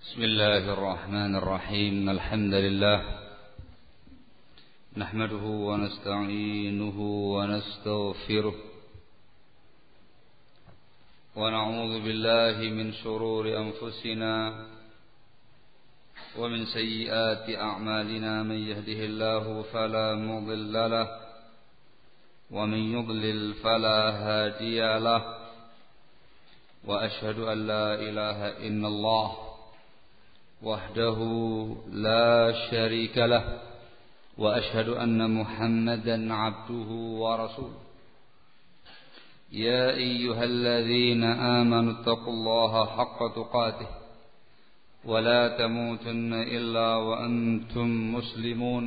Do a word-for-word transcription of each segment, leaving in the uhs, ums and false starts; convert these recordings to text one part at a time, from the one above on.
بسم الله الرحمن الرحيم الحمد لله نحمده ونستعينه ونستغفره ونعوذ بالله من شرور أنفسنا ومن سيئات أعمالنا من يهده الله فلا مضل له ومن يضلل فلا هادي له وأشهد أن لا إله إلا الله وحده لا شريك له وأشهد أن محمدا عبده ورسوله يا أيها الذين آمنوا اتقوا الله حق تقاته ولا تموتن إلا وأنتم مسلمون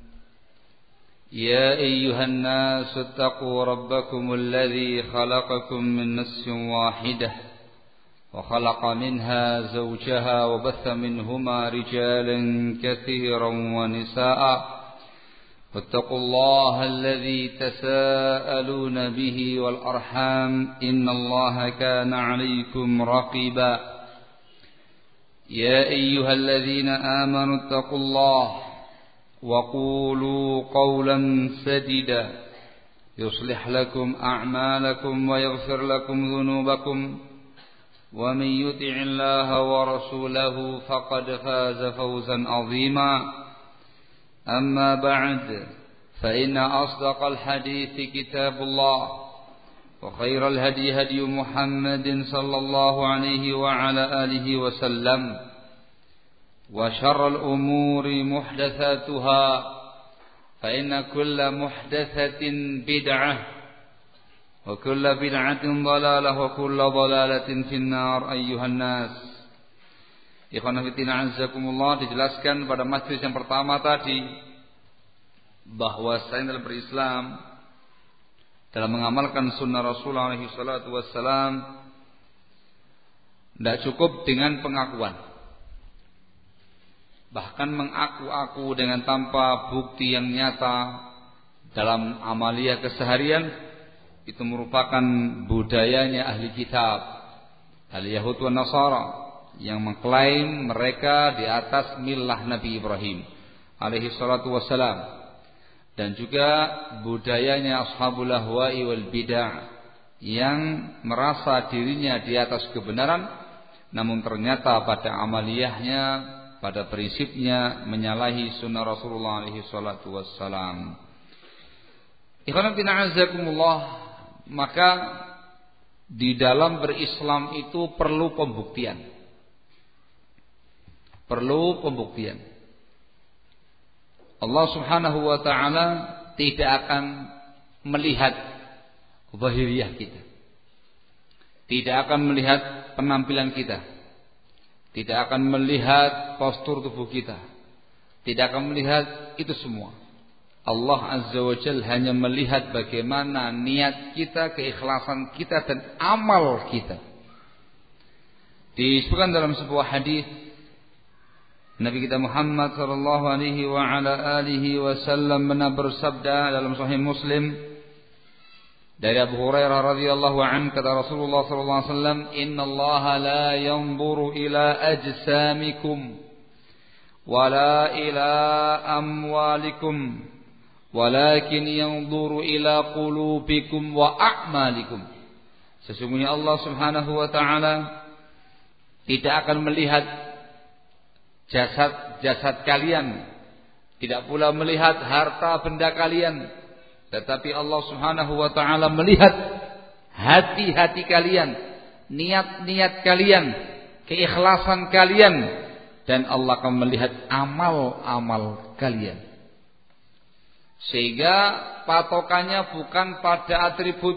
يا أيها الناس اتقوا ربكم الذي خلقكم من نفس واحدة وخلق منها زوجها وبث منهما رجالا كثيرا ونساء واتقوا الله الذي تساءلون به والأرحام إن الله كان عليكم رقيبا يا أيها الذين آمنوا اتقوا الله وقولوا قولا سديدا يصلح لكم أعمالكم ويغفر لكم ذنوبكم ومن يطع الله ورسوله فقد فاز فوزا عظيما أما بعد فإن أصدق الحديث كتاب الله وخير الهدي هدي محمد صلى الله عليه وعلى آله وسلم وشر الأمور محدثاتها فإن كل محدثة بدعة وكل بدعة ضلالة وكل ضلالة في النار أيها الناس. Ikhwan fillah azzakumullah, dijelaskan pada majlis yang pertama tadi bahwa selain dalam berislam, dalam mengamalkan sunnah Rasulullah alaihi salatu wassalam, tidak cukup dengan pengakuan. Bahkan mengaku-aku dengan tanpa bukti yang nyata dalam amalia keseharian itu merupakan budayanya ahli kitab, ahli Yahud wa Nasara, yang mengklaim mereka di atas millah Nabi Ibrahim alaihi salatu wassalam, dan juga budayanya ashabul ahwa'i wal bid'ah yang merasa dirinya di atas kebenaran, namun ternyata pada amaliyahnya, pada prinsipnya menyalahi sunnah Rasulullah alaihi salatu wassalam. Ikhwan fillah azakumullah, maka di dalam berislam itu perlu pembuktian. Perlu pembuktian. Allah Subhanahu wa taala tidak akan melihat zahiriyah kita. Tidak akan melihat penampilan kita. Tidak akan melihat postur tubuh kita. Tidak akan melihat itu semua. Allah Azza wa Jalla hanya melihat bagaimana niat kita, keikhlasan kita, dan amal kita. Disebutkan dalam sebuah hadis Nabi kita Muhammad sallallahu alaihi wa ala alihi wasallam pernah bersabda dalam Sahih Muslim dari Abu Hurairah radhiyallahu anhu, kata Rasulullah sallallahu alaihi wasallam, "Innallaha la yanzuru ila ajsamikum wala ila amwalikum walakin yanzuru ila qulubikum wa a'malikum." Sesungguhnya Allah Subhanahu wa taala tidak akan melihat jasad-jasad kalian, tidak pula melihat harta benda kalian, tetapi Allah Subhanahu wa taala melihat hati-hati kalian, niat-niat kalian, keikhlasan kalian, dan Allah akan melihat amal-amal kalian. Sehingga patokannya bukan pada atribut,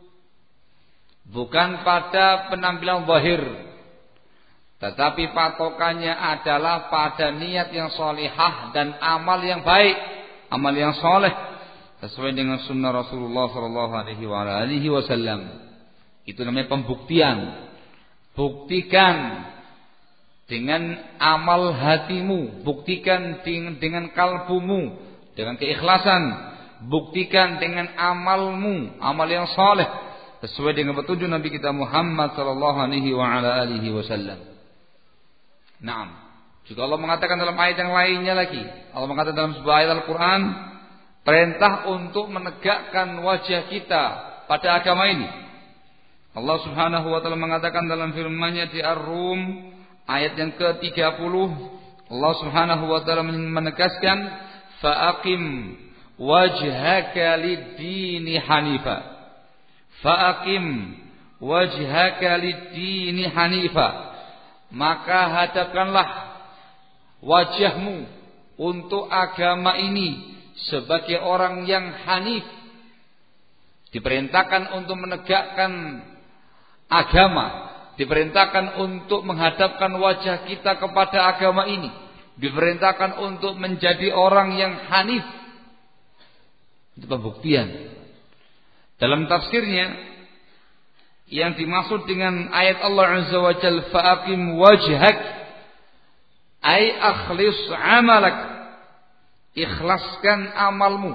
bukan pada penampilan zahir, tetapi patokannya adalah pada niat yang salihah dan amal yang baik, amal yang soleh sesuai dengan sunnah Rasulullah sallallahu alaihi wasallam. Itu namanya pembuktian. Buktikan dengan amal hatimu, buktikan dengan, dengan kalbumu, dengan keikhlasan, buktikan dengan amalmu, amal yang saleh sesuai dengan petunjuk Nabi kita Muhammad sallallahu alaihi wasallam. Naam. Juga Allah mengatakan dalam ayat yang lainnya lagi. Allah mengatakan dalam sebuah ayat Al-Quran, perintah untuk menegakkan wajah kita pada agama ini. Allah Subhanahu wa taala mengatakan dalam firman-Nya di Ar-Rum ayat yang ke tiga puluh, Allah Subhanahu wa taala menegaskan, fa'aqim wajhaka lid-dini hanifa. Fa'aqim wajhaka lid-dini hanifa. Maka hadapkanlah wajahmu untuk agama ini sebagai orang yang hanif. Diperintahkan untuk menegakkan agama, diperintahkan untuk menghadapkan wajah kita kepada agama ini, diperintahkan untuk menjadi orang yang hanif. Itu pembuktian. Dalam tafsirnya, yang dimaksud dengan ayat Allah Azza wa Jalla, fa'aqim wajhak, ay akhlis amalak, ikhlaskan amalmu,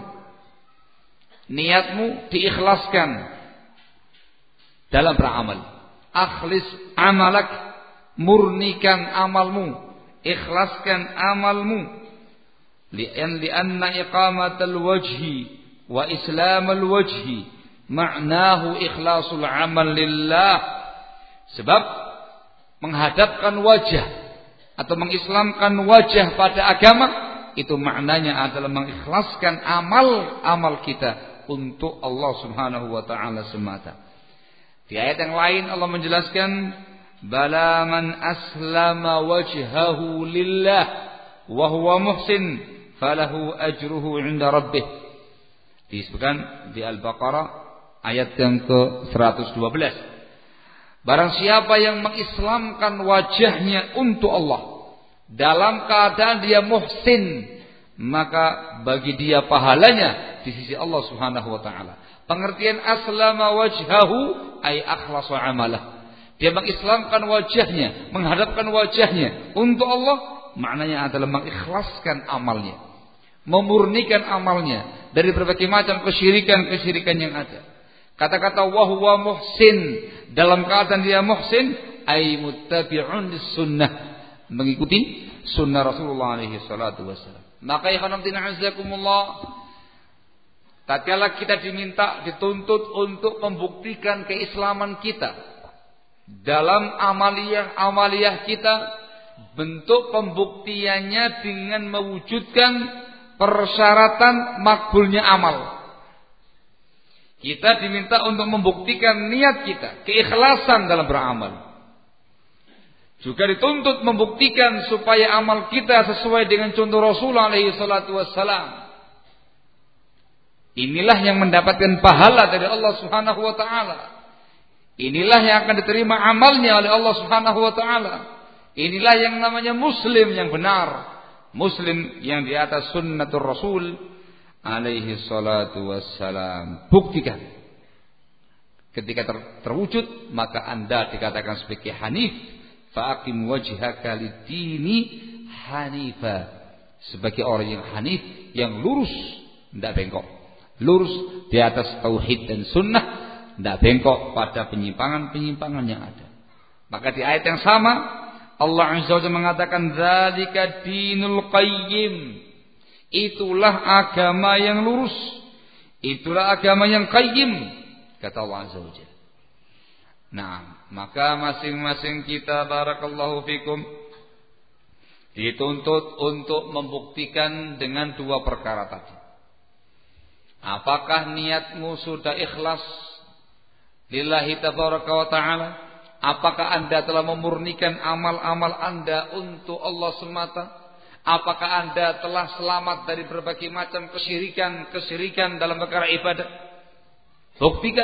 niatmu diikhlaskan dalam beramal. Akhlis amalak, murnikan amalmu, ikhlaskan amalmu. Lian lianna iqamatal wajhi wa islamal wajhi ma'nahu ikhlasul amal lillah. Sebab menghadapkan wajah atau mengislamkan wajah pada agama, itu maknanya adalah mengikhlaskan amal-amal kita untuk Allah Subhanahu wa taala semata. Di ayat yang lain Allah menjelaskan, bala man aslama wajhahu lillah wa huwa muhsin falahu ajruhu 'inda rabbih. Disebutkan di Al-Baqarah ayat yang ke seratus dua belas. Barang siapa yang mengislamkan wajahnya untuk Allah dalam keadaan dia muhsin, maka bagi dia pahalanya di sisi Allah Subhanahu wa taala. Pengertian aslama wajhahu ay akhlasa amalah. Dia mengislamkan wajahnya, menghadapkan wajahnya untuk Allah, maknanya adalah mengikhlaskan amalnya, memurnikan amalnya dari berbagai macam kesyirikan-kesyirikan yang ada. Kata-kata wa huwa muhsin, dalam keadaan dia muhsin, ay muttabi'un lis-sunnah, mengikuti sunnah Rasulullah alaihi salatu wasallam. Maka ikhwanatina azakumullah, tatkala kita diminta, dituntut untuk membuktikan keislaman kita dalam amaliyah-amaliyah kita, bentuk pembuktiannya dengan mewujudkan persyaratan makbulnya amal. Kita diminta untuk membuktikan niat kita, keikhlasan dalam beramal. Juga dituntut membuktikan supaya amal kita sesuai dengan contoh Rasul alaihi salatu wassalam. Inilah yang mendapatkan pahala dari Allah Subhanahu wa taala. Inilah yang akan diterima amalnya oleh Allah Subhanahu wa taala. Inilah yang namanya muslim yang benar, muslim yang di atas sunnatul Rasul alaihi salatu wassalam. Buktikan. Ketika ter, terwujud, maka Anda dikatakan sebagai hanif. Fa'aqim wajhaka lid-dini hanifa. Sebagai orang yang hanif, yang lurus, tidak bengkok. Lurus di atas tauhid dan sunnah, tidak bengkok pada penyimpangan-penyimpangan yang ada. Maka di ayat yang sama Allah Azza wa Jalla mengatakan, dzalika dinul qayyim. Itulah agama yang lurus, itulah agama yang qayyim, kata Allah Azza wa Jalla. Nah, maka masing-masing kita, barakallahu fikum, dituntut untuk membuktikan dengan dua perkara tadi. Apakah niatmu sudah ikhlas lillahi tabaraka wa ta'ala? Apakah Anda telah memurnikan amal-amal Anda untuk Allah semata? Apakah Anda telah selamat dari berbagai macam kesyirikan-kesyirikan dalam perkara ibadah? Buktikan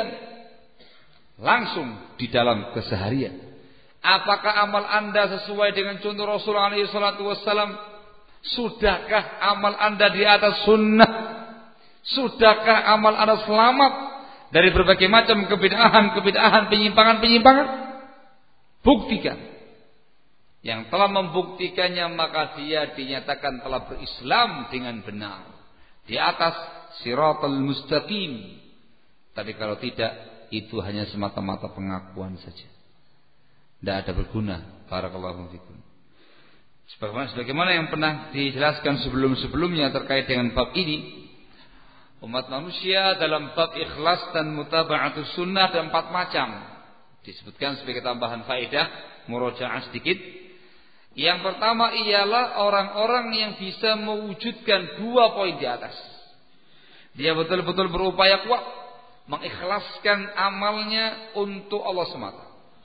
langsung di dalam keseharian. Apakah amal Anda sesuai dengan contoh Rasul alaihi salatu wassalam? Sudahkah amal Anda di atas sunnah? Sudahkah amal Anda selamat dari berbagai macam kebid'ahan-kebid'ahan, penyimpangan-penyimpangan? Buktikan. Yang telah membuktikannya, maka dia dinyatakan telah berislam dengan benar, di atas siratal mustaqim. Tapi kalau tidak, itu hanya semata-mata pengakuan saja, tidak ada berguna. Barakallahu fikum. Sebagaimana, sebagaimana yang pernah dijelaskan sebelum-sebelumnya terkait dengan bab ini, umat manusia dalam bab ikhlas dan mutaba'atus sunnah ada empat macam. Disebutkan sebagai tambahan faedah, murojaah sedikit. Yang pertama ialah orang-orang yang bisa mewujudkan dua poin di atas. Dia betul-betul berupaya kuat mengikhlaskan amalnya untuk Allah semata.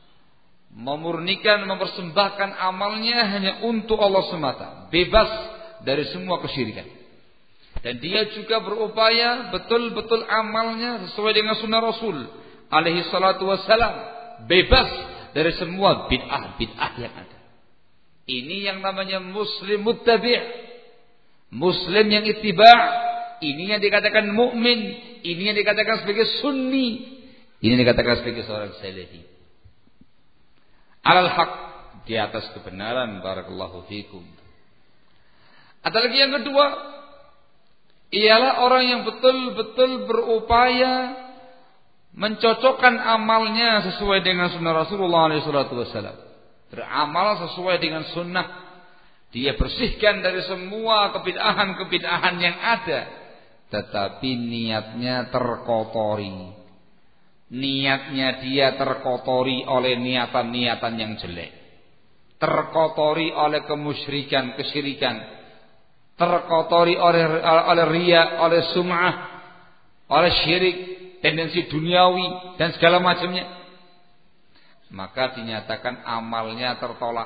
Memurnikan, mempersembahkan amalnya hanya untuk Allah semata, bebas dari semua kesyirikan. Dan dia juga berupaya betul-betul amalnya sesuai dengan sunnah Rasul alaihi salatu wassalam, bebas dari semua bid'ah-bid'ah yang ada. Ini yang namanya muslim muttabi', muslim yang ittiba'. Ini yang dikatakan mukmin, ini yang dikatakan sebagai sunni, ini yang dikatakan sebagai seorang salafi. Alal haq, di atas kebenaran, barakallahu fikum. Ada lagi yang kedua, ialah orang yang betul-betul berupaya mencocokkan amalnya sesuai dengan sunnah Rasulullah shallallahu alaihi wasallam. Beramal sesuai dengan sunnah. Dia bersihkan dari semua kebid'ahan-kebid'ahan yang ada, tetapi niatnya terkotori. Niatnya dia terkotori oleh niatan-niatan yang jelek, terkotori oleh kemusyrikan, kesyirikan, terkotori oleh oleh riya, oleh sum'ah, oleh syirik, tendensi duniawi dan segala macamnya. Maka dinyatakan amalnya tertolak.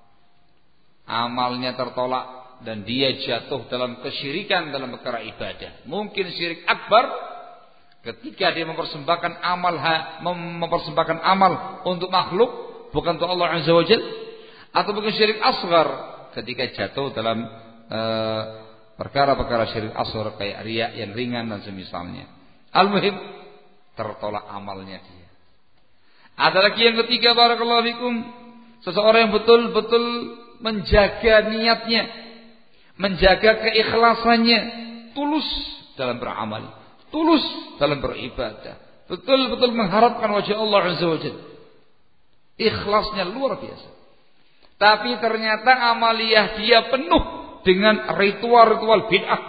Amalnya tertolak dan dia jatuh dalam kesyirikan dalam perkara ibadah. Mungkin syirik akbar ketika dia mempersembahkan amal mempersembahkan amal untuk makhluk, bukan untuk Allah Azza wa Jalla, atau mungkin syirik asghar ketika jatuh dalam uh, perkara-perkara syirik asghar kayak riya yang ringan dan semisalnya. Al-muhim, tertolak amalnya dia. Ada lagi yang ketiga, barakallahu fikum, seseorang yang betul-betul menjaga niatnya, menjaga keikhlasannya, tulus dalam beramal, tulus dalam beribadah, betul-betul mengharapkan wajah Allah Azza wa Jalla. Ikhlasnya luar biasa. Tapi ternyata amaliyah dia penuh dengan ritual-ritual bid'ah,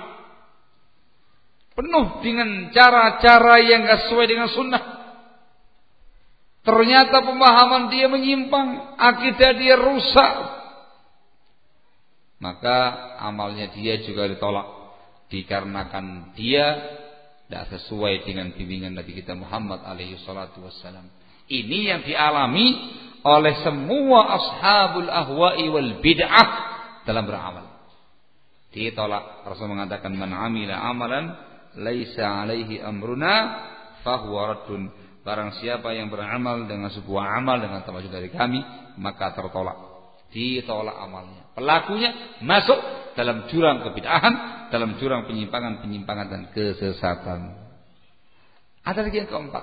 penuh dengan cara-cara yang gak sesuai dengan sunnah. Ternyata pemahaman dia menyimpang, akidah dia rusak. Maka amalnya dia juga ditolak, dikarenakan dia tidak sesuai dengan bimbingan Nabi kita Muhammad alaihi salatu wassalam. Ini yang dialami oleh semua ashabul ahwa'i wal bid'ah dalam beramal. Ditolak. Rasul mengatakan, man amila amalan laisa alaihi amruna fahuwa raddun. Barang siapa yang beramal dengan sebuah amal dengan termasuk dari kami, maka tertolak. Ditolak amalnya. Pelakunya masuk dalam jurang kebid'ahan, dalam jurang penyimpangan-penyimpangan dan kesesatan. Ada lagi yang keempat.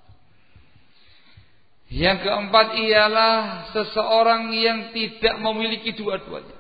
Yang keempat ialah seseorang yang tidak memiliki dua-duanya.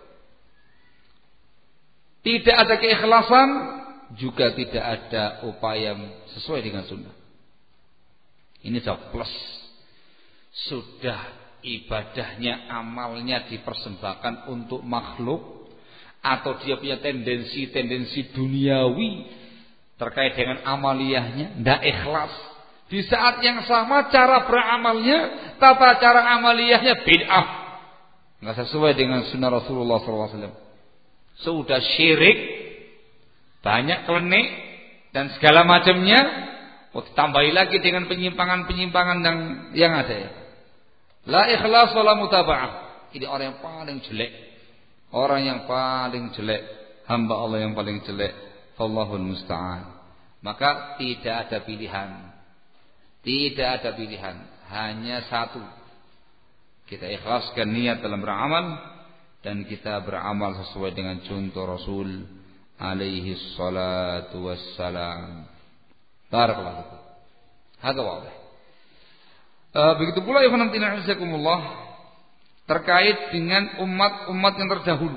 Tidak ada keikhlasan, juga tidak ada upaya sesuai dengan sunnah. Ini sudah plus. Sudah ibadahnya, amalnya dipersembahkan untuk makhluk, atau dia punya tendensi-tendensi duniawi terkait dengan amaliyahnya, tidak ikhlas. Di saat yang sama cara beramalnya, tata cara amaliyahnya bid'ah, nggak sesuai dengan sunnah Rasulullah shallallahu alaihi wasallam. Sudah syirik, banyak klenik dan segala macamnya. Oh, tambahi lagi dengan penyimpangan-penyimpangan yang, yang ada ya. La ikhlas wala mutaba'ah. Ini orang yang paling jelek. Orang yang paling jelek. Hamba Allah yang paling jelek. Wallahul musta'an. Maka tidak ada pilihan. Tidak ada pilihan. Hanya satu. Kita ikhlaskan niat dalam beramal. Dan kita beramal sesuai dengan contoh Rasul alaihi salatu wassalam. Barakallahu fikum. Hadza wadih. Uh, begitu pula ya khonamtina terkait dengan umat-umat yang terdahulu.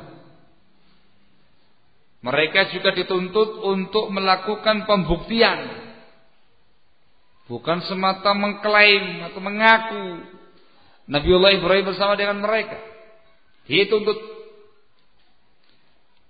Mereka juga dituntut untuk melakukan pembuktian. Bukan semata mengklaim atau mengaku Nabiullah Ibrahim bersama dengan mereka. Dituntut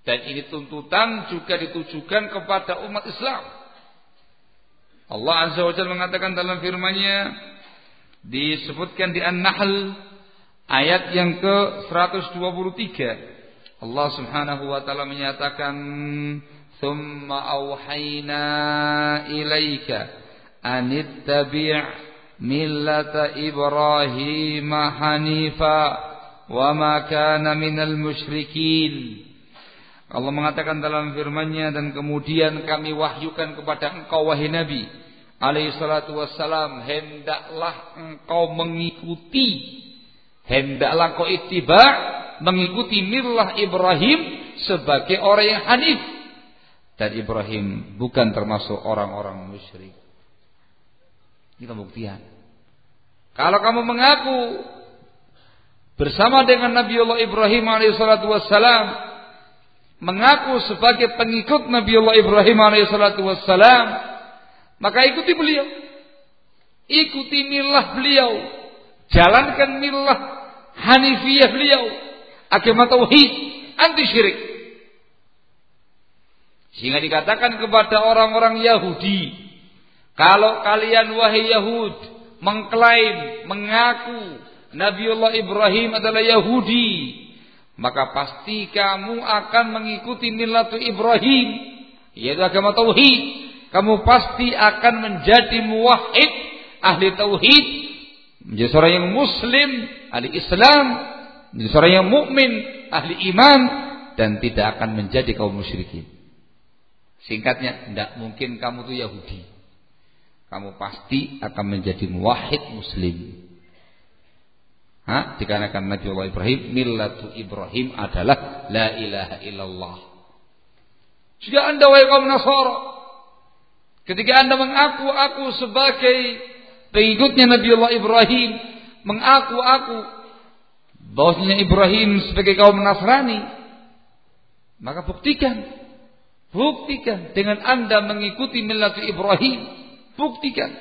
Dan ini tuntutan juga ditujukan kepada umat Islam. Allah Azza wa Jalla mengatakan dalam firman-Nya, disebutkan di An-Nahl ayat yang ke seratus dua puluh tiga. Allah Subhanahu wa taala menyatakan, "Tsumma auhayna ilaika anittabi' millata Ibrahim hanifa wa ma kana minal musyrikin." Allah mengatakan dalam firman-Nya, dan kemudian kami wahyukan kepada engkau wahai Nabi alaihi salatu wassalam, hendaklah engkau mengikuti, hendaklah engkau ittiba' mengikuti millah Ibrahim sebagai orang yang hanif. Dan Ibrahim bukan termasuk orang-orang musyrik. Ini pembuktian. Kalau kamu mengaku bersama dengan Nabiullah Ibrahim alaihi salatu wassalam, mengaku sebagai pengikut Nabiullah Ibrahim alaihi salatu wassalam, maka ikuti beliau. Ikuti millah beliau. Jalankan millah hanifiyah beliau. Agama tauhid, anti syirik. Sehingga dikatakan kepada orang-orang Yahudi, kalau kalian wahai Yahud mengklaim, mengaku Nabiullah Ibrahim adalah Yahudi, maka pasti kamu akan mengikuti millatu Ibrahim, yaitu agama tauhid. Kamu pasti akan menjadi muwahhid, ahli tauhid, menjadi seorang yang muslim, ahli Islam, menjadi seorang yang mukmin, ahli iman, dan tidak akan menjadi kaum musyrikin. Singkatnya, tidak mungkin kamu itu Yahudi. Kamu pasti akan menjadi muwahhid muslim. Ha? Dikarenakan Nabiullah Ibrahim, millatu Ibrahim adalah la ilaha illallah. Jika anda wahai kaum Nasara, ketika anda mengaku aku sebagai pengikutnya Nabiullah Ibrahim, mengaku aku bahwasanya Ibrahim sebagai kaum Nasrani, maka buktikan, buktikan dengan anda mengikuti millatu Ibrahim, buktikan.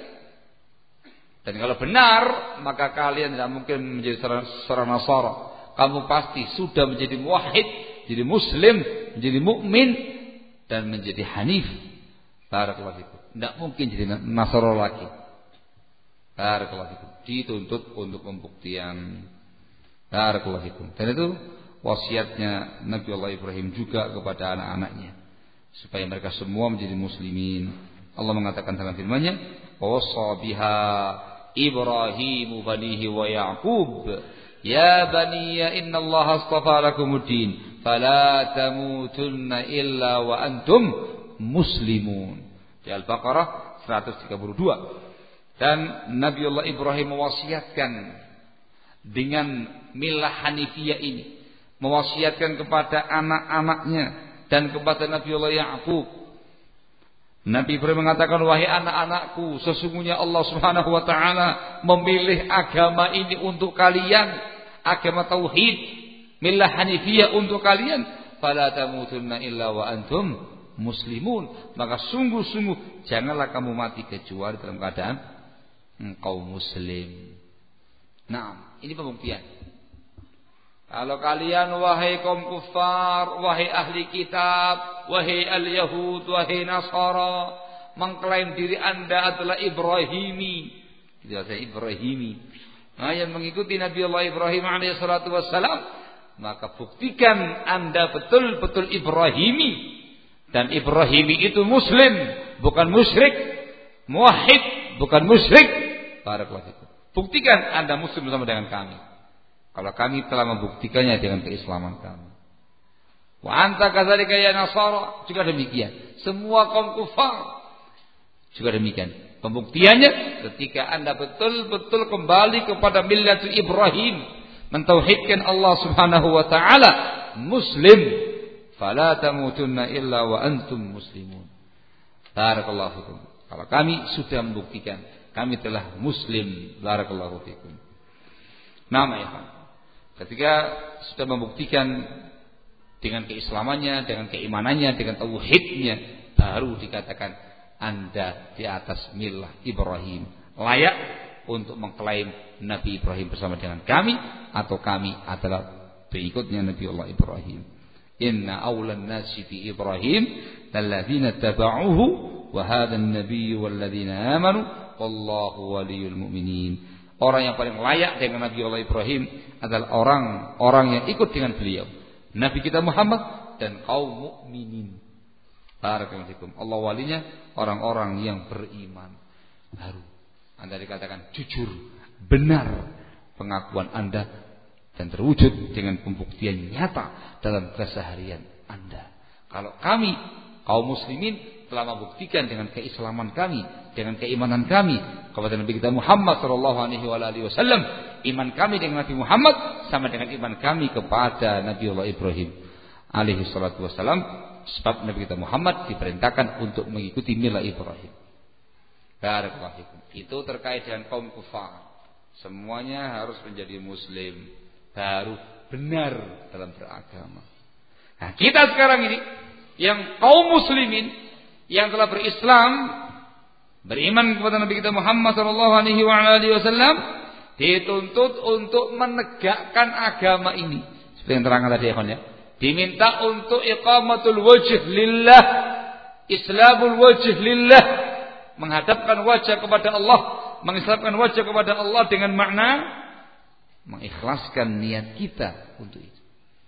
Dan kalau benar, maka kalian tidak mungkin menjadi seorang Nasara. Kamu pasti sudah menjadi muwahhid, jadi muslim, menjadi mukmin, dan menjadi hanif. Barakallahu fikum. Tidak mungkin jadi Nasara lagi. Barakallahu fikum. Dituntut untuk pembuktian. Barakallahu fikum. Dan itu wasiatnya Nabi Allah Ibrahim juga kepada anak-anaknya, supaya mereka semua menjadi muslimin. Allah mengatakan dalam firman-Nya, "Wasa biha Ibrahim banihi wa Ya'qub, ya baniya innallaha astafa lakumuddin, fala tamutunna illa wa antum muslimun." Di Al-Baqarah seratus tiga puluh dua. Dan Nabiullah Ibrahim mewasiatkan dengan milah hanifiyah ini, mewasiatkan kepada anak-anaknya dan kepada Nabiullah Ya'qub. Nabi Ibrahim mengatakan, wahai anak-anakku, sesungguhnya Allah Subhanahu wa taala memilih agama ini untuk kalian, agama tauhid, millah hanifiyah untuk kalian. Fala tamutunna illa wa antum muslimun. Maka sungguh-sungguh janganlah kamu mati kecuali dalam keadaan engkau muslim. Nah, ini pembuktian. Kalau kalian wahai kaum kufar, wahai ahli kitab, wahai al-Yahud, wahai Nasara, mengklaim diri anda adalah Ibrahimi, itu adalah Ibrahimi, nah, yang mengikuti Nabi Allah Ibrahim alaihi salatu wassalam, maka buktikan anda betul-betul Ibrahimi. Dan Ibrahimi itu muslim, bukan musyrik, muwahhid, bukan musyrik. Barakallahu fikum. Buktikan anda muslim bersama dengan kami, kalau kami telah membuktikannya dengan keislaman kami. Wa anta kadzalika ya Nasara, juga demikian. Semua kaum kufar juga demikian. Pembuktiannya ketika anda betul-betul kembali kepada millatu Ibrahim, mentauhidkan Allah Subhanahu wa taala, muslim, fala tamutunna illa wa antum muslimun. Barakallahu fikum. Kalau kami sudah membuktikan kami telah muslim, barakallahu fikum. Nama ya. Ketika sudah membuktikan dengan keislamannya, dengan keimanannya, dengan tauhidnya, baru dikatakan anda di atas millah Ibrahim, layak untuk mengklaim Nabi Ibrahim bersama dengan kami, atau kami adalah pengikutnya Nabi Allah Ibrahim. Inna awlan nasi bi Ibrahim lalladzina taba'uhu wa hadzal nabiyyu walladzina amanu wallahu waliyul mu'minin. Orang yang paling layak dengan Nabi Allah Ibrahim adalah orang-orang yang ikut dengan beliau, Nabi kita Muhammad dan kaum mukminin. Barakallahu fikum. Allah walinya orang-orang yang beriman. Baru Anda dikatakan jujur, benar pengakuan Anda dan terwujud dengan pembuktian nyata dalam keseharian Anda. Kalau kami kaum muslimin telah membuktikan dengan keislaman kami, dengan keimanan kami kepada Nabi kita Muhammad sallallahu alaihi wasallam, iman kami dengan Nabi Muhammad sama dengan iman kami kepada Nabi Allah Ibrahim alaihi salatu wasallam, sebab Nabi kita Muhammad diperintahkan untuk mengikuti milah Ibrahim. Barakallahu fikum. Itu terkait dengan kaum kufar. Semuanya harus menjadi muslim baru benar dalam beragama. Nah, kita sekarang ini yang kaum muslimin yang telah berislam, beriman kepada Nabi kita Muhammad sallallahu alaihi wasallam, dituntut untuk menegakkan agama ini. Seperti yang terangkan tadi ya, diminta untuk iqamatul wajh lillah, islamul wajh lillah, menghadapkan wajah kepada Allah, mengislamkan wajah kepada Allah dengan makna mengikhlaskan niat kita untuk itu.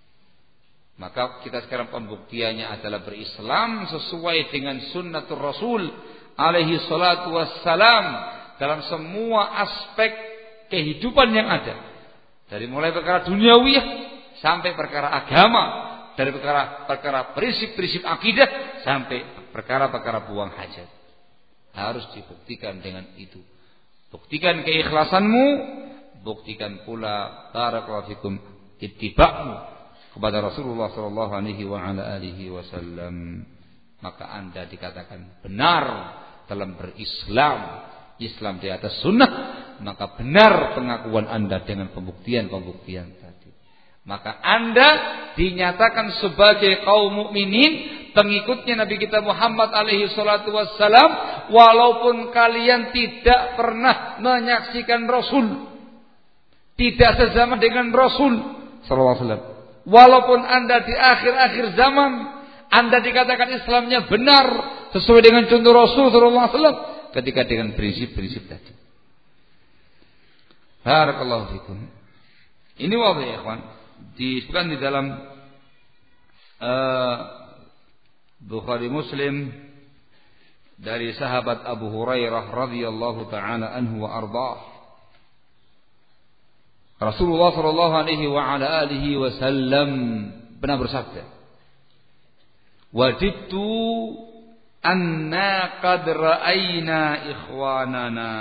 Maka kita sekarang pembuktiannya adalah berislam sesuai dengan sunnatul Rasul alaihi salatu wassalam dalam semua aspek kehidupan yang ada. Dari mulai perkara duniawiyah sampai perkara agama, dari perkara-perkara prinsip-prinsip akidah sampai perkara-perkara buang hajat. Harus dibuktikan dengan itu. Buktikan keikhlasanmu, buktikan pula barakallahu fikum ittiba'mu kepada Rasulullah sallallahu alaihi wa ala alihi wasallam. Maka Anda dikatakan benar dalam berislam, Islam di atas sunnah, maka benar pengakuan Anda dengan pembuktian-pembuktian tadi. Maka Anda dinyatakan sebagai kaum mukminin, pengikutnya Nabi kita Muhammad alaihi salatu wassalam, walaupun kalian tidak pernah menyaksikan Rasul, tidak sezaman dengan Rasul sallallahu alaihi wasallam, walaupun Anda di akhir-akhir zaman Anda dikatakan Islamnya benar sesuai dengan contoh Rasul sallallahu alaihi wasallam, ketika dengan prinsip-prinsip tadi. Barakallahu fikum. Ini wabah ya ikhwan, disebutkan di dalam uh, Bukhari Muslim dari sahabat Abu Hurairah radhiyallahu taala anhu wa ardhah. Rasulullah sallallahu alaihi wa ala alihi wasallam pernah bersabda, "Wadidtu anna qad ra'ayna ikhwanana."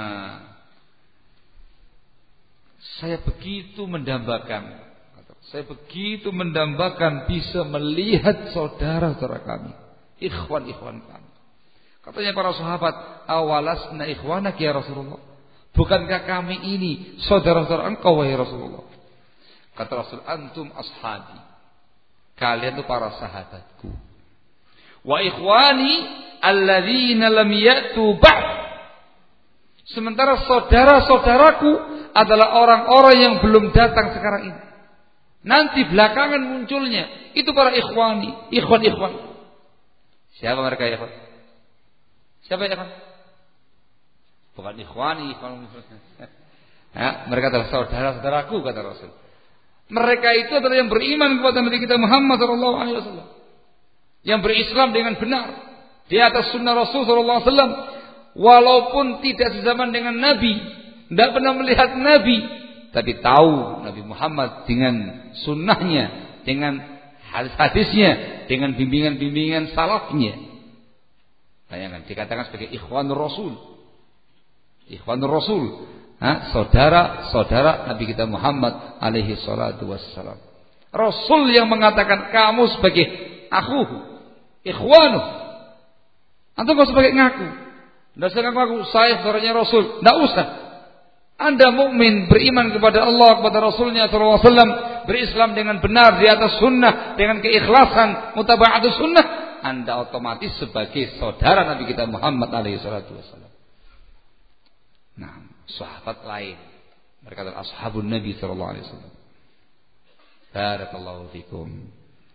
Saya begitu mendambakan, saya begitu mendambakan bisa melihat saudara-saudara kami, ikhwan-ikhwan kami. Katanya para sahabat, awalasna ikhwanak ya Rasulullah, bukankah kami ini saudara-saudara engkau wahai Rasulullah? Kata Rasul, antum ashabi, kalian itu para sahabatku. Wa ikhwani alladzina lam ya'tu ba'd, sementara saudara-saudaraku adalah orang-orang yang belum datang sekarang ini. Nanti belakangan munculnya. Itu para ikhwani, ikhwan-ikhwan. Siapa mereka ya, ikhwan? Siapa ya, ikhwan? Bukan ikhwani, ikhwan. Nah, mereka adalah saudara-saudaraku, kata Rasul. Mereka itu adalah yang beriman kepada Nabi kita Muhammad sallallahu alaihi wasallam, yang berislam dengan benar di atas sunnah Rasul sallallahu alaihi wasallam, walaupun tidak sezaman dengan Nabi, tidak pernah melihat Nabi, tapi tahu Nabi Muhammad dengan sunnahnya, dengan hadis-hadisnya, dengan bimbingan-bimbingan salafnya. Bayangkan, dikatakan sebagai ikhwanur Rasul, ikhwanur Rasul, ha? saudara-saudara Nabi kita Muhammad alaihi salatu wassalam. Rasul yang mengatakan kamu sebagai akhuhu, ikhwanuh. Antum gak usah pakai ngaku, tidak usah ngaku saya saudaranya Rasul, tidak usah. Anda mukmin, beriman kepada Allah, kepada Rasulnya sallallahu alaihi wasallam, berislam dengan benar di atas sunnah, dengan keikhlasan mutaba'atus sunnah, Anda otomatis sebagai saudara Nabi kita Muhammad alaihi salatu wasallam. Nah, sahabat lain, mereka adalah ashabun Nabi sallallahu alaihi wasallam. Barakallahu fikum.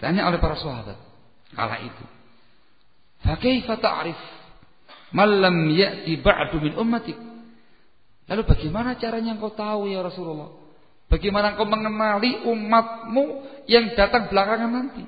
Ditanya oleh para sahabat kala itu. Fa kaifa ta'rif man lam ya'ti ba'du min ummatik? Lalu bagaimana caranya engkau tahu ya Rasulullah? Bagaimana engkau mengenali umatmu yang datang belakangan nanti?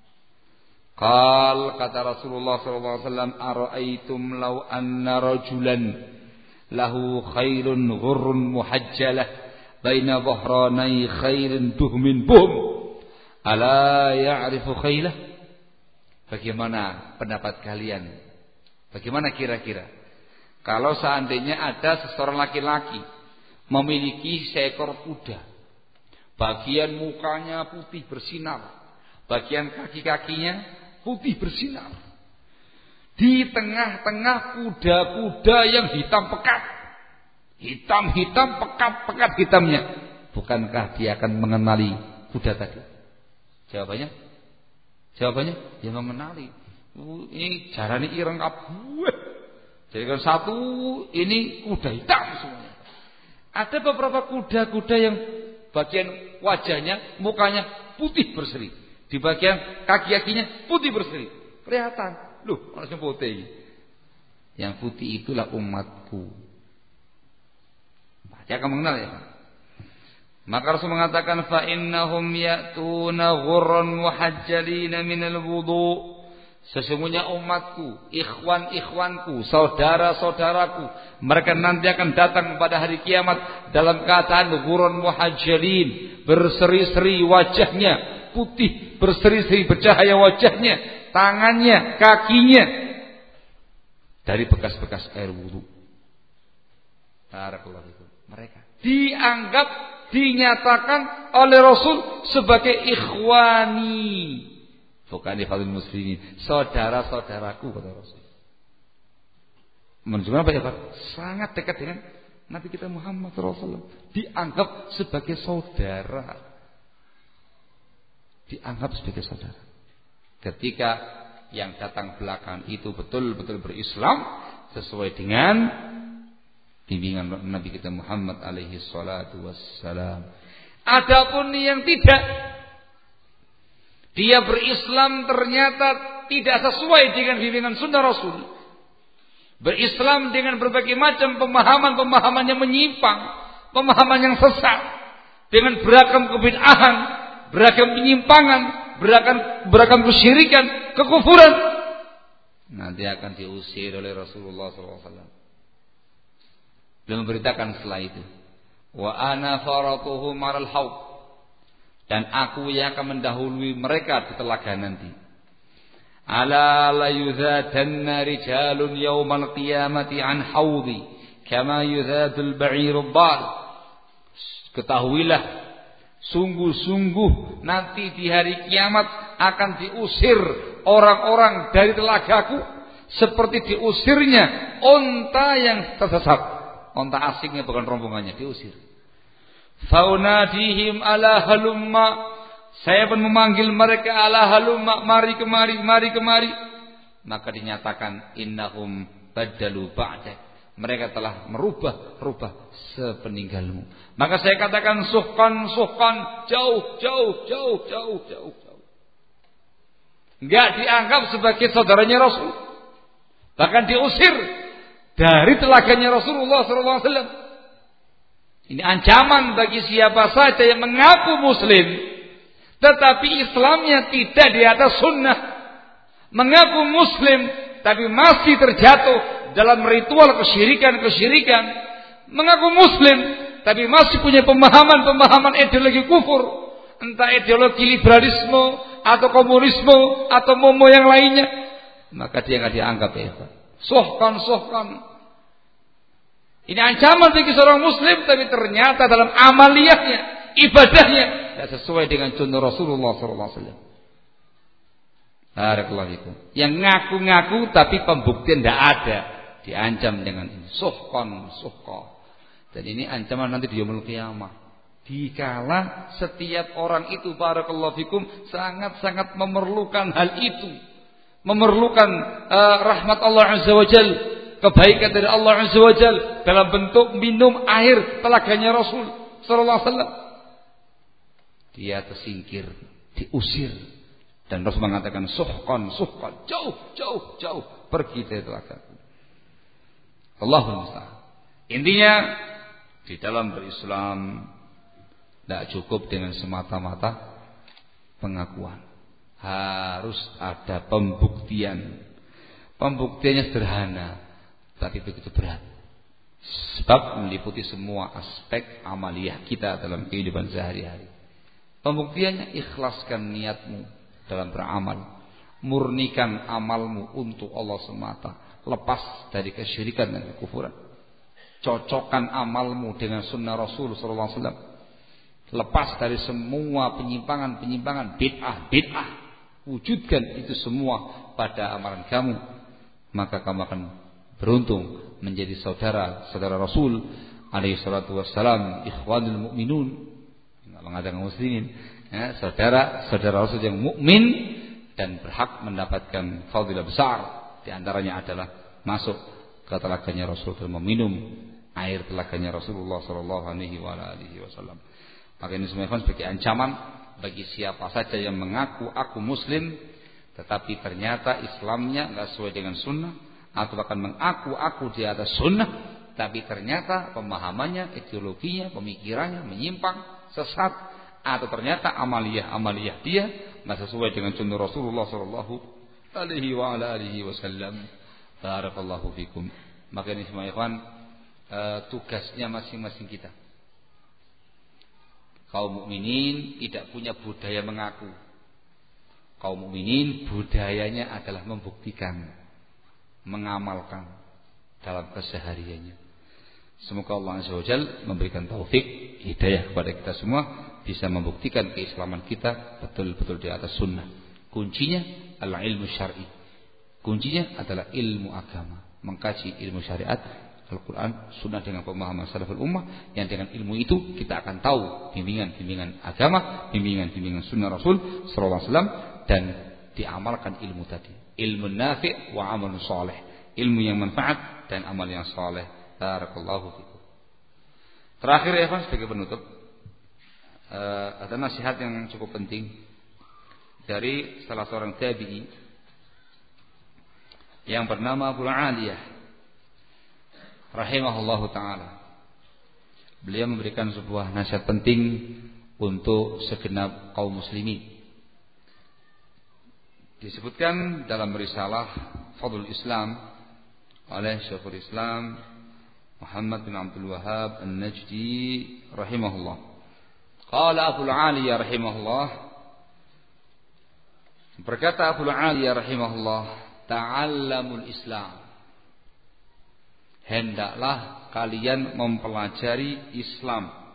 Qal, kata Rasulullah sallallahu alaihi wasallam, ara'aitum law anna rajulan lahu khairun ghurrun muhajjalah baina dhahranai khairin duhmin buhum ala ya'rifu khailah? Bagaimana pendapat kalian? Bagaimana kira-kira kalau seandainya ada seseorang laki-laki memiliki seekor kuda, bagian mukanya putih bersinar, bagian kaki-kakinya putih bersinar, di tengah-tengah kuda-kuda yang hitam pekat, hitam-hitam pekat-pekat hitamnya, bukankah dia akan mengenali kuda tadi? Jawabannya, jawabannya dia mengenali. Uh, ini jarane ireng kabeh. Jadi kan satu ini kuda hitam semuanya. Ada beberapa kuda-kuda yang bagian wajahnya, mukanya putih berseri, di bagian kaki-kakinya putih berseri. Kelihatan, loh, manusia putih. Yang putih itulah umatku. Dia akan mengenal ya. Maka Rasul mengatakan fa innahum ya'tuna ghurran muhajjalina minal wudu. Sesungguhnya umatku, ikhwan-ikhwanku, saudara-saudaraku, mereka nanti akan datang pada hari kiamat dalam keadaan ghurran muhajjalin, berseri-seri wajahnya, putih, berseri-seri bercahaya wajahnya, tangannya, kakinya dari bekas-bekas air wudu. Barakallahu fikum. Mereka dianggap, dinyatakan oleh Rasul sebagai ikhwani, bukan ikhwanul muslimin, saudara-saudaraku, kata Rasul. Menunjukkan apa ya Pak? Sangat dekat dengan Nabi kita Muhammad shallallahu alaihi wasallam, dianggap sebagai saudara, dianggap sebagai saudara. Ketika yang datang belakang itu betul-betul berislam sesuai dengan bimbingan Nabi kita Muhammad alaihi salatu wassalam. Adapun yang tidak, dia berislam ternyata tidak sesuai dengan bimbingan sunnah Rasul, berislam dengan berbagai macam pemahaman-pemahaman yang menyimpang, pemahaman yang sesat, dengan beragam kebid'ahan, beragam penyimpangan, beragam, beragam kesyirikan, kekufuran, nanti akan diusir oleh Rasulullah shallallahu alaihi wasallam. Beliau memberitakan setelah itu, wa ana faratuhum maral haud, dan aku yang akan mendahului mereka di telaga nanti. Ala la yuzadanna rijalun yawmal qiyamati an haudi kama yuzadul ba'irul bal. Ketahuilah, sungguh-sungguh nanti di hari kiamat akan diusir orang-orang dari telagaku seperti diusirnya onta yang tersesat. Onta asingnya bukan rombongannya, diusir. Faunadihim ala halumma, saya pun memanggil mereka ala halumma, mari kemari, mari kemari. Maka dinyatakan innahum badalu ba'dak, mereka telah merubah-rubah sepeninggalmu. Maka saya katakan suhkan, suhkan, jauh, jauh, jauh, jauh, jauh, jauh. Enggak dianggap sebagai saudaranya Rasul, bahkan diusir dari telaganya Rasulullah shallallahu alaihi wasallam. Ini ancaman bagi siapa saja yang mengaku muslim tetapi Islamnya tidak di atas sunnah, mengaku muslim tapi masih terjatuh dalam ritual kesyirikan-kesyirikan, mengaku muslim tapi masih punya pemahaman-pemahaman ideologi kufur, entah ideologi liberalisme atau komunisme atau momo yang lainnya, maka dia akan dianggap ya sohkan, sohkan. Ini ancaman bagi seorang muslim, tapi ternyata dalam amaliyahnya, ibadahnya tidak sesuai dengan contoh Rasulullah shallallahu alaihi wasallam. Barakallahu fikum. Yang ngaku-ngaku tapi pembuktian tidak ada, diancam dengan ini. Sohkan, sohkan. Dan ini ancaman nanti di yaumul qiyamah. Dikala setiap orang itu, barakallahu fikum, sangat-sangat memerlukan hal itu, memerlukan uh, rahmat Allah Azza wa Jal, kebaikan dari Allah Azza wa Jal dalam bentuk minum air telaganya Rasul sallallahu alaihi wasallam. Dia tersingkir, diusir Dan Rasul mengatakan suhqan, suhqan, jauh, jauh, jauh, pergi dari telagaku. Allahul musta'an. Intinya di dalam berislam tidak cukup dengan semata-mata pengakuan. Harus ada pembuktian. Pembuktiannya sederhana, tapi begitu berat. Sebab meliputi semua aspek amaliyah kita dalam kehidupan sehari-hari. Pembuktiannya, ikhlaskan niatmu dalam beramal, murnikan amalmu untuk Allah semata, lepas dari kesyirikan dan kekufuran. Cocokkan amalmu dengan sunnah Rasul sallallahu alaihi wasallam, lepas dari semua penyimpangan-penyimpangan, bid'ah-bid'ah. Wujudkan itu semua pada amalan kamu, maka kamu akan beruntung menjadi saudara-saudara Rasul alaihi salatu wassalam, ikhwanul mu'minun, enggak mengatakan muslimin, ya, saudara-saudara Rasul yang mukmin dan berhak mendapatkan fadilah besar. Di antaranya adalah masuk ke telaganya Rasul dan meminum air telaganya Rasulullah sallallahu alaihi wasallam. Maka ini semua sebagai ancaman bagi siapa saja yang mengaku aku muslim tetapi ternyata Islamnya enggak sesuai dengan sunnah, atau bahkan mengaku aku di atas sunnah tapi ternyata pemahamannya, ideologinya, pemikirannya menyimpang, sesat, atau ternyata amaliyah-amaliyah dia enggak sesuai dengan sunnah Rasulullah sallallahu alaihi wa ala alihi wasallam. Barakallahu fikum. Maka ini semua ikhwan, uh, tugasnya masing-masing kita. Kaum mukminin tidak punya budaya mengaku. Kaum mukminin budayanya adalah membuktikan, mengamalkan dalam kesehariannya. Semoga Allah Azza wa Jalla memberikan taufik, hidayah kepada kita semua, bisa membuktikan keislaman kita betul-betul di atas sunnah. Kuncinya adalah ilmu syar'i. Kuncinya adalah ilmu agama, mengkaji ilmu syariat, Al-Quran, sunnah dengan pemahaman salaful ummah, yang dengan ilmu itu kita akan tahu bimbingan-bimbingan agama, bimbingan-bimbingan sunnah Rasul sallallahu alaihi wasallam, dan diamalkan ilmu tadi. Ilmu nafi' wa amalun salih, ilmu yang manfaat dan amal yang saleh. Barakallahu fikum. Terakhir ya Pak, sebagai penutup, uh, ada nasihat yang cukup penting dari salah seorang tabi'i yang bernama Abu Aliyah rahimahullahu taala. Beliau memberikan sebuah nasihat penting untuk segenap kaum muslimin. Disebutkan dalam risalah Fadlul Islam oleh Syekhul Islam Muhammad bin Abdul Wahhab An-Najdi rahimahullah. Qala Abu Aliyah rahimahullah, berkata Abu Aliyah rahimahullah, ta'allamul Islam, hendaklah kalian mempelajari Islam.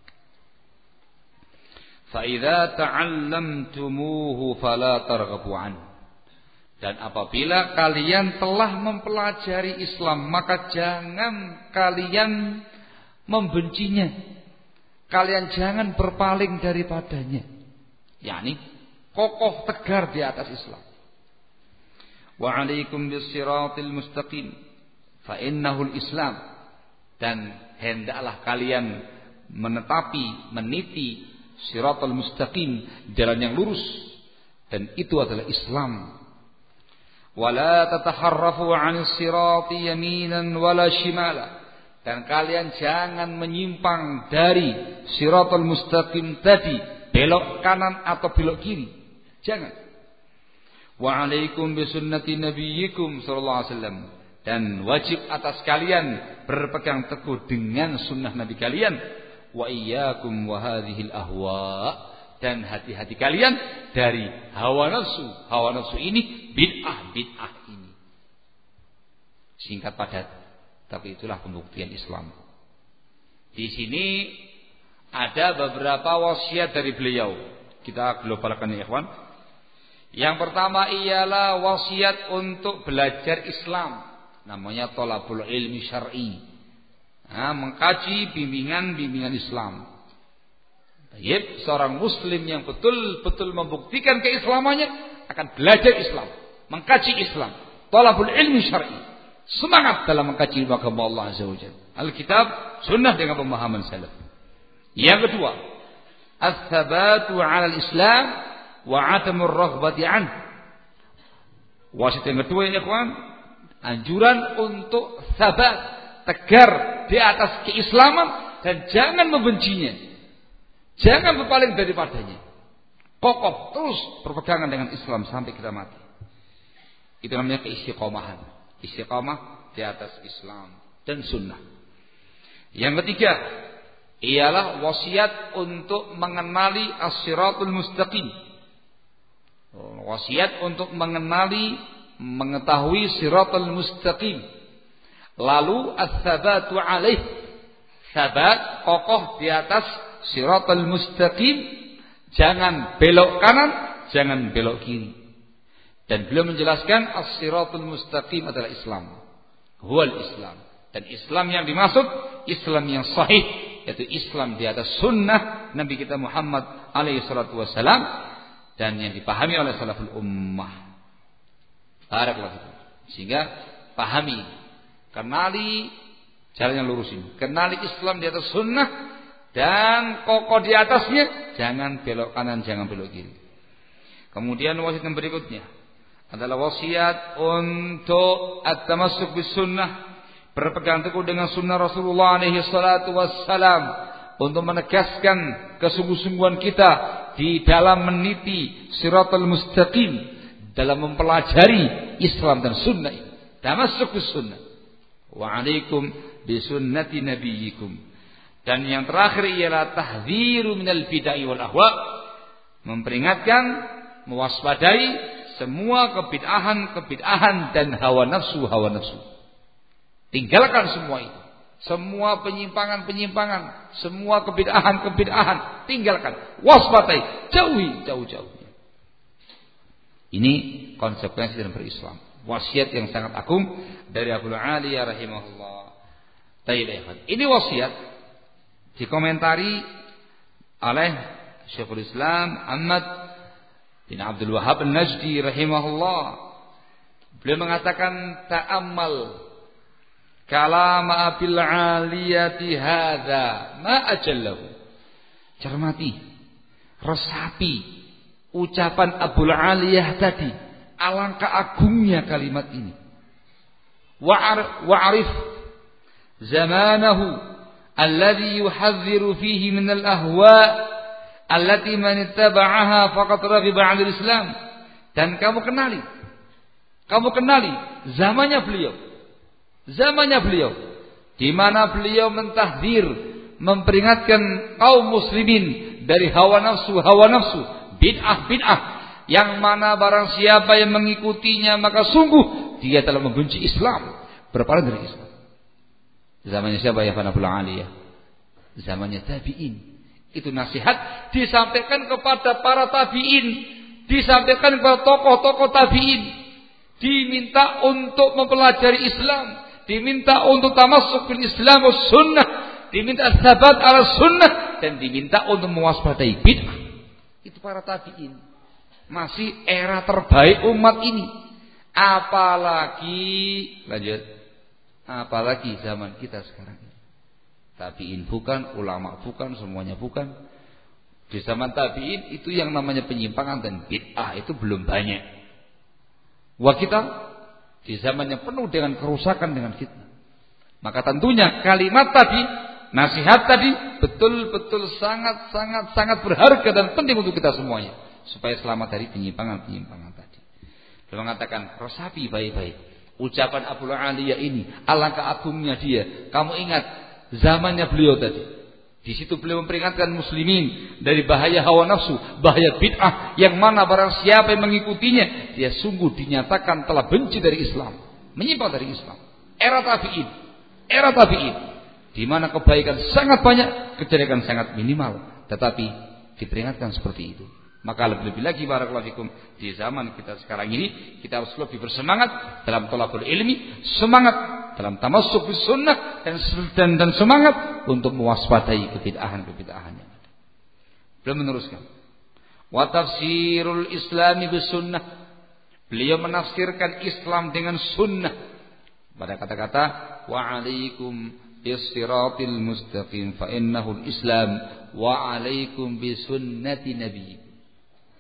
Fa idza ta'allamtumuhu fala targhabu an. Dan apabila kalian telah mempelajari Islam, maka jangan kalian membencinya. Kalian jangan berpaling daripadanya. yakni kokoh tegar di atas Islam. Wa 'alaikum bis-siratil mustaqim fa innahu al-Islam, dan hendaklah kalian menetapi, meniti siratal mustaqim, jalan yang lurus, dan itu adalah Islam. Wala tataharrafu 'anil sirati yaminan wala shimala, dan kalian jangan menyimpang dari siratal mustaqim tadi, belok kanan atau belok kiri, jangan. Wa 'alaikum bi sunnati nabiyyikum sallallahu alaihi wasallam, dan wajib atas kalian berpegang teguh dengan sunnah Nabi kalian. Wa iyyakum wa hadhil ahwa, dan hati-hati kalian dari hawa nafsu. Hawa nafsu ini bid'ah, bid'ah ini. Singkat padat, tapi itulah pembuktian Islam. Di sini ada beberapa wasiat dari beliau. Kita globalkan ya ikhwan. Yang pertama ialah wasiat untuk belajar Islam. Namanya thalabul ilmi syar'i. Nah, mengkaji bimbingan-bimbingan Islam. Baik, seorang muslim yang betul-betul membuktikan keislamannya akan belajar Islam, mengkaji Islam, thalabul ilmi syar'i. Semangat dalam mengkaji agama Allah Azza wa Jalla, Alkitab, sunnah dengan pemahaman salaf. Yang kedua, ats-tsabatu 'alal Islam wa 'adamur raghbati an. Wasiat yang kedua ya ikhwan, anjuran untuk sabar, tegar di atas keislaman dan jangan membencinya. Jangan berpaling daripadanya. Kokoh terus berpegangan dengan Islam sampai kita mati. Itu namanya keistiqomahan. Istiqomah di atas Islam dan sunnah. Yang ketiga ialah wasiat untuk mengenali as-siratul mustaqim. Wasiat untuk mengenali, mengetahui siratul mustaqim. Lalu as-sabatu alaih. Sabat, kokoh di atas siratul mustaqim. Jangan belok kanan, jangan belok kiri. Dan beliau menjelaskan as-siratul mustaqim adalah Islam. Huwal Islam. Dan Islam yang dimaksud Islam yang sahih, yaitu Islam di atas sunnah Nabi kita Muhammad alaihi salatu wassalam, dan yang dipahami oleh salaful ummah. Barakallahu fikum. Sehingga pahami, kenali jalan yang lurus ini. Kenali Islam di atas sunnah dan kokoh di atasnya, jangan belok kanan, jangan belok kiri. Kemudian wasiat yang berikutnya adalah wasiat untuk at-tamassuk bis sunnah, berpegang teguh dengan sunnah Rasulullah alaihi salatu wassalam, untuk menegaskan kesungguh-sungguhan kita di dalam meniti siratal mustaqim, dalam mempelajari Islam dan sunnah ini. Tamassuk bis sunnah. Wa alaikum bi sunnati nabiyyikum. Dan yang terakhir ialah tahdziru minal bid'ah wal ahwa, memperingatkan, mewaspadai semua kebid'ahan-kebid'ahan dan hawa nafsu-hawa nafsu. Tinggalkan semua itu. Semua penyimpangan-penyimpangan, semua kebid'ahan-kebid'ahan, tinggalkan. Waspadai, jauhi, jauh-jauh. Ini konsekuensi dalam berislam. Wasiat yang sangat agung dari Abu Aliyah rahimahullah. Ini wasiat dikomentari oleh Syekhul Islam Ahmad bin Abdul Wahhab An-Najdi rahimahullah. Beliau mengatakan, ta'ammal kalam Abil Aliyati hadza ma ajallahu. Cermati, resapi ucapan Abul Aliyah tadi, alangkah agungnya kalimat ini. Wa'arif zamanahu alladhi yuhadziru fihi min al-ahwa allati man ittaba'aha faqad raghiba 'ala al-Islam. Dan kamu kenali, kamu kenali zamannya beliau. Zamannya beliau, di mana beliau mentahdir, memperingatkan kaum muslimin dari hawa nafsu, hawa nafsu, bid'ah, bid'ah, yang mana barang siapa yang mengikutinya maka sungguh dia telah membenci Islam, berpaling dari Islam. Zamannya siapa ya Abul Aliyah? Zamannya tabi'in. Itu nasihat disampaikan kepada para tabi'in, disampaikan kepada tokoh-tokoh tabi'in, diminta untuk mempelajari Islam, diminta untuk tamassuk bil Islam was sunnah, diminta sabat ala sunnah, dan diminta untuk mewaspadai bid'ah. Itu para tabi'in. Masih era terbaik umat ini. Apalagi lanjut, apalagi zaman kita sekarang ini. Tabi'in bukan, ulama bukan, semuanya bukan. Di zaman tabi'in itu yang namanya penyimpangan dan bid'ah itu belum banyak. Wah, kita di zaman yang penuh dengan kerusakan, dengan fitnah. Maka tentunya kalimat tadi, nasihat tadi betul-betul sangat-sangat-sangat berharga dan penting untuk kita semuanya, supaya selamat dari penyimpangan-penyimpangan tadi. Beliau mengatakan, resapi baik-baik ucapan Abu Aliyah ini, alangkah agungnya dia. Kamu ingat zamannya beliau tadi. Di situ beliau memperingatkan muslimin dari bahaya hawa nafsu, bahaya bid'ah, yang mana barang siapa yang mengikutinya, dia sungguh dinyatakan telah benci dari Islam, menyimpang dari Islam. Era tabi'in, era tabi'in, di mana kebaikan sangat banyak, kejelekan sangat minimal, tetapi diperingatkan seperti itu. Maka lebih-lebih lagi barakallahu fikum, di zaman kita sekarang ini, kita harus lebih bersemangat dalam thalabul ilmi, semangat dalam tamassuk bis sunnah, dan, dan dan semangat untuk mewaspadai kebid'ahan-kebid'ahannya. Beliau meneruskan, wa tafsirul islami bis sunnah. Beliau menafsirkan Islam dengan sunnah pada kata-kata wa alaikum bis siratil mustaqim fa innahu islam wa alaikum bi sunnati nabi.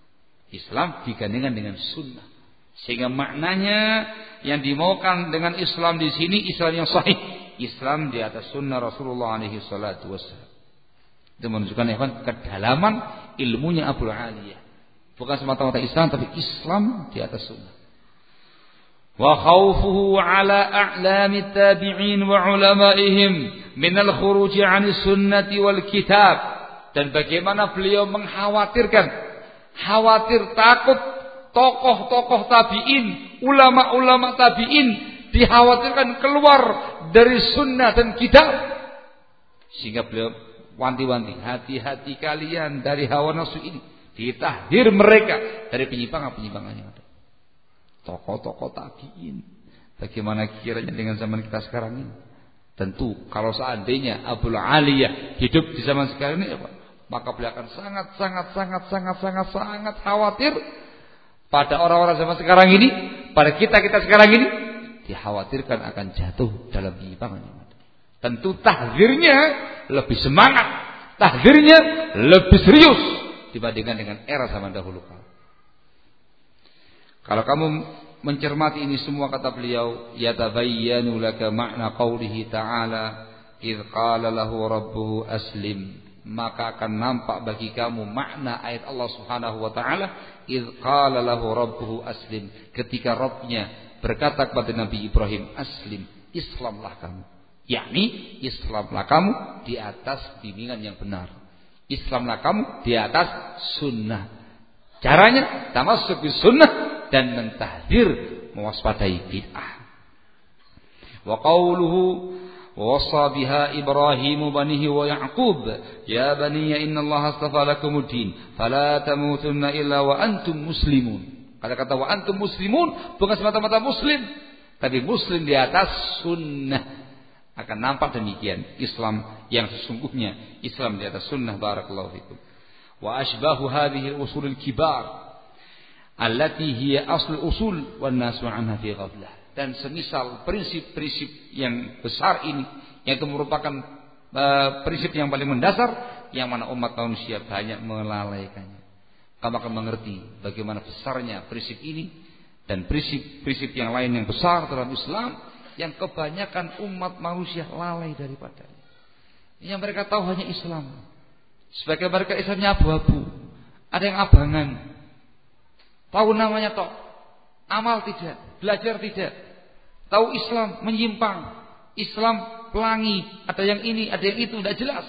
Islam digandengkan dengan sunnah. Sehingga maknanya yang dimaukan dengan Islam di sini Islam yang sahih, Islam di atas sunnah Rasulullah alaihi salatu wassalam. Itu menunjukkan ya kan kedalaman ilmunya Abul Aliyah. Bukan semata-mata Islam, tapi Islam di atas sunnah. Wa khawfuhu ala a'lami tabi'in wa ulamaihim min al-khuruj 'ani sunnati wal kitab. Dan bagaimana beliau mengkhawatirkan, khawatir takut tokoh-tokoh tabi'in, ulama-ulama tabi'in dikhawatirkan keluar dari sunnah dan kitab. Sehingga beliau wanti-wanti, hati-hati kalian dari hawa nafsu ini, ditahdir mereka dari penyimpangan-penyimpangan yang ada. Tokoh-tokoh tabi'in, bagaimana kiranya dengan zaman kita sekarang ini? Tentu kalau seandainya Abul Aliyah hidup di zaman sekarang ini, maka beliau akan sangat sangat sangat sangat sangat sangat khawatir pada orang-orang zaman sekarang ini, pada kita-kita sekarang ini, dikhawatirkan akan jatuh dalam penyimpangan yang ada. Tentu tahzirnya lebih semangat, tahzirnya lebih serius dibandingkan dengan era zaman dahulu kala. Kalau kamu mencermati ini semua, kata beliau, yatabayyanu laka makna qaulihi ta'ala idz qala lahu rabbuhu aslim, maka akan nampak bagi kamu makna ayat Allah Subhanahu wa taala idz qala lahu rabbuhu aslim, ketika Rabbnya berkata kepada Nabi Ibrahim, aslim, Islamlah kamu. Yakni Islamlah kamu di atas bimbingan yang benar. Islamlah kamu di atas sunnah. Caranya tamassuk bis sunnah dan mentahdir, mewaspadai bid'ah. Wa qawluhu wasa biha Ibrahim banihi wa Ya'qub ya baniya innallaha astafa lakumuddin fala tamutunna illa wa antum muslimun. Kata-kata wa antum muslimun bukan semata-mata muslim, tapi muslim di atas sunnah. Akan nampak demikian Islam yang sesungguhnya, Islam di atas sunnah. Barakallahu fikum. Wa ashbahu hadhihi al-usul al-kibar allati hiya asl usul wan nasu anha fi ghaflah. Dan semisal prinsip-prinsip yang besar ini, yang itu merupakan uh, prinsip yang paling mendasar, yang mana umat manusia banyak melalaikannya. Kamu akan mengerti bagaimana besarnya prinsip ini dan prinsip-prinsip yang lain yang besar dalam Islam, yang kebanyakan umat manusia lalai daripadanya. Yang mereka tahu hanya Islam. Sebagai mereka Islamnya abu-abu, ada yang abangan. Tahu namanya toh, amal tidak, belajar tidak. Tahu Islam menyimpang, Islam pelangi, ada yang ini, ada yang itu, tidak jelas.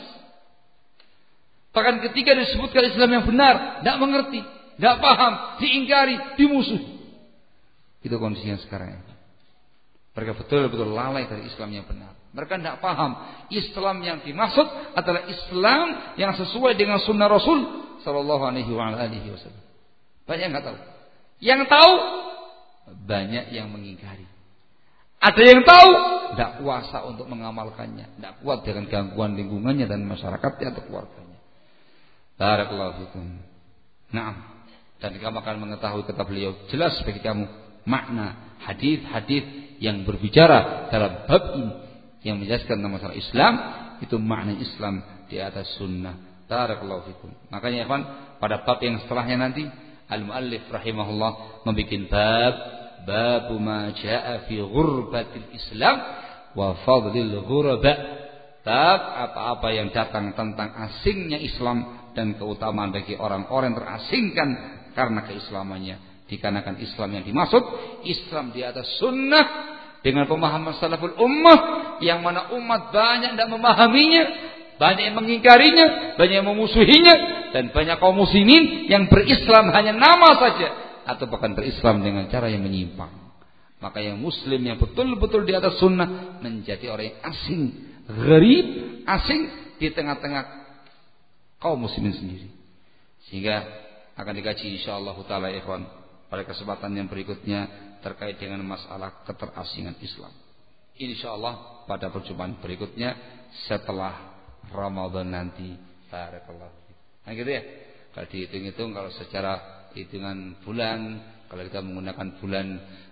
Bahkan ketika disebutkan Islam yang benar, tidak mengerti, tidak paham, diingkari, dimusuhi. Itu kondisinya sekarang. Mereka betul-betul lalai dari Islam yang benar. Mereka tidak paham Islam yang dimaksud adalah Islam yang sesuai dengan sunnah Rasul Sallallahu Alaihi Wasallam. Banyak yang nggak tahu. Yang tahu banyak yang mengingkari. Ada yang tahu tidak kuasa untuk mengamalkannya, tidak kuat dengan gangguan lingkungannya dan masyarakatnya atau keluarganya. Barakallahu fikum. Naam. Dan kamu akan mengetahui, kata beliau, jelas bagi kamu makna hadis-hadis yang berbicara dalam bab ini, yang menjelaskan tentang masalah Islam, itu makna Islam di atas sunnah. Barakallahu fikum. Makanya ikhwan, pada bab yang setelahnya nanti al-muallif rahimahullah membuat bab bab ma jaa fi ghurbatil Islam wa fadlil ghuraba. Bab apa-apa yang datang tentang asingnya Islam dan keutamaan bagi orang-orang yang terasingkan karena keislamannya. Dikarenakan Islam yang dimaksud Islam di atas sunnah dengan pemahaman salaful ummah, yang mana umat banyak tidak memahaminya, banyak yang mengingkarinya, banyak yang memusuhinya, dan banyak kaum muslimin yang berislam hanya nama saja atau bahkan berislam dengan cara yang menyimpang. Maka yang muslim yang betul-betul di atas sunnah menjadi orang yang asing, gharib, asing di tengah-tengah kaum muslimin sendiri. Sehingga akan dikaji insyaallah taala ikhwan pada kesempatan yang berikutnya terkait dengan masalah keterasingan Islam. Insyaallah pada perjumpaan berikutnya setelah Ramadan nanti. Barakallahu. Nah gitu ya. Kalau dihitung-hitung, kalau secara hitungan bulan, kalau kita menggunakan bulan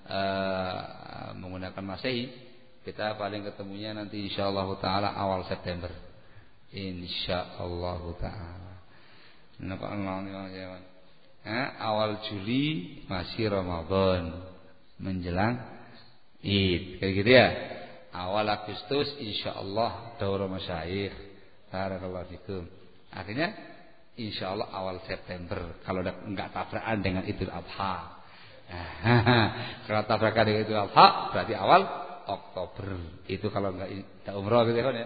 uh, menggunakan Masehi, kita paling ketemunya nanti insyaallah taala awal September. Insyaallah taala. Napa Allah ya. eh, awal Juli masih Ramadan menjelang Id, kayak gitu ya. Awal Agustus insyaallah daurah masyayikh. Barakallahu fikum. Akhirnya insyaallah awal September kalau enggak tabrakan dengan Idul Adha. Kalau tabrakan dengan Idul Adha berarti awal Oktober. Itu kalau enggak, enggak umroh gitu kan ya.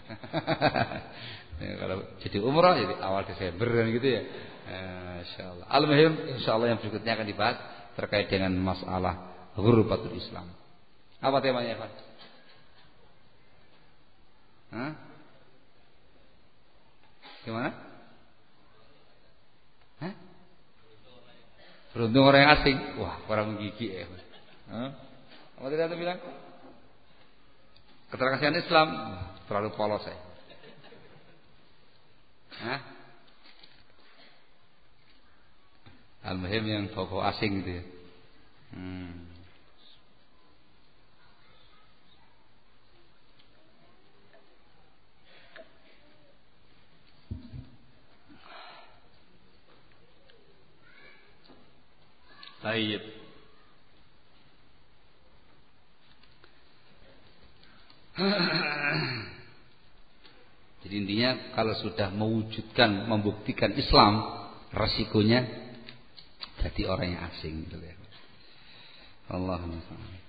Ya, kalau jadi umroh jadi awal Desember kan gitu ya. Insyaallah. Al-muhim insyaallah yang berikutnya akan dibahas terkait dengan masalah ghurbatul Islam. Apa temanya, Pak? Hah? Gimana? Hah? Beruntung orang yang asing. Wah, orang gigi ya. Hah? Apa tadi Anda bilang? Keterkasihan Islam terlalu polos ya. Hah? Al-muhim yang bau-bau asing gitu ya. Hmm. Baik. Jadi intinya kalau sudah mewujudkan, membuktikan Islam, resikonya jadi orang yang asing gitu ya. Allahumma shalli